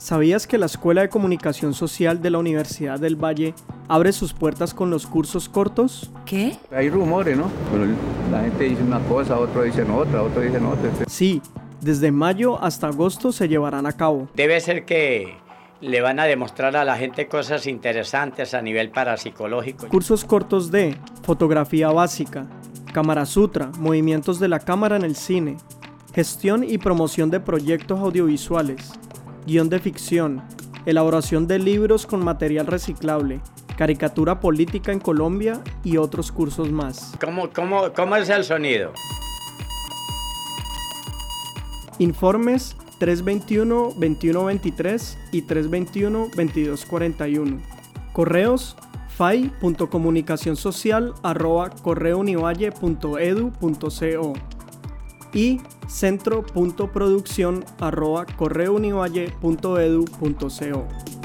¿Sabías que la Escuela de Comunicación Social de la Universidad del Valle abre sus puertas con los cursos cortos? ¿Qué? Hay rumores, ¿no? Pero la gente dice una cosa, otros dicen otra. Sí, desde mayo hasta agosto se llevarán a cabo. Debe ser que le van a demostrar a la gente cosas interesantes a nivel parapsicológico. Cursos cortos de fotografía básica, Cámara Sutra, movimientos de la cámara en el cine, gestión y promoción de proyectos audiovisuales, guión de ficción, elaboración de libros con material reciclable, caricatura política en Colombia y otros cursos más. ¿Cómo es el sonido? Informes 321-2123 y 321-2241. Correos fai.comunicacionsocial@correounivalle.edu.co y centro.produccion@correounivalle.edu.co.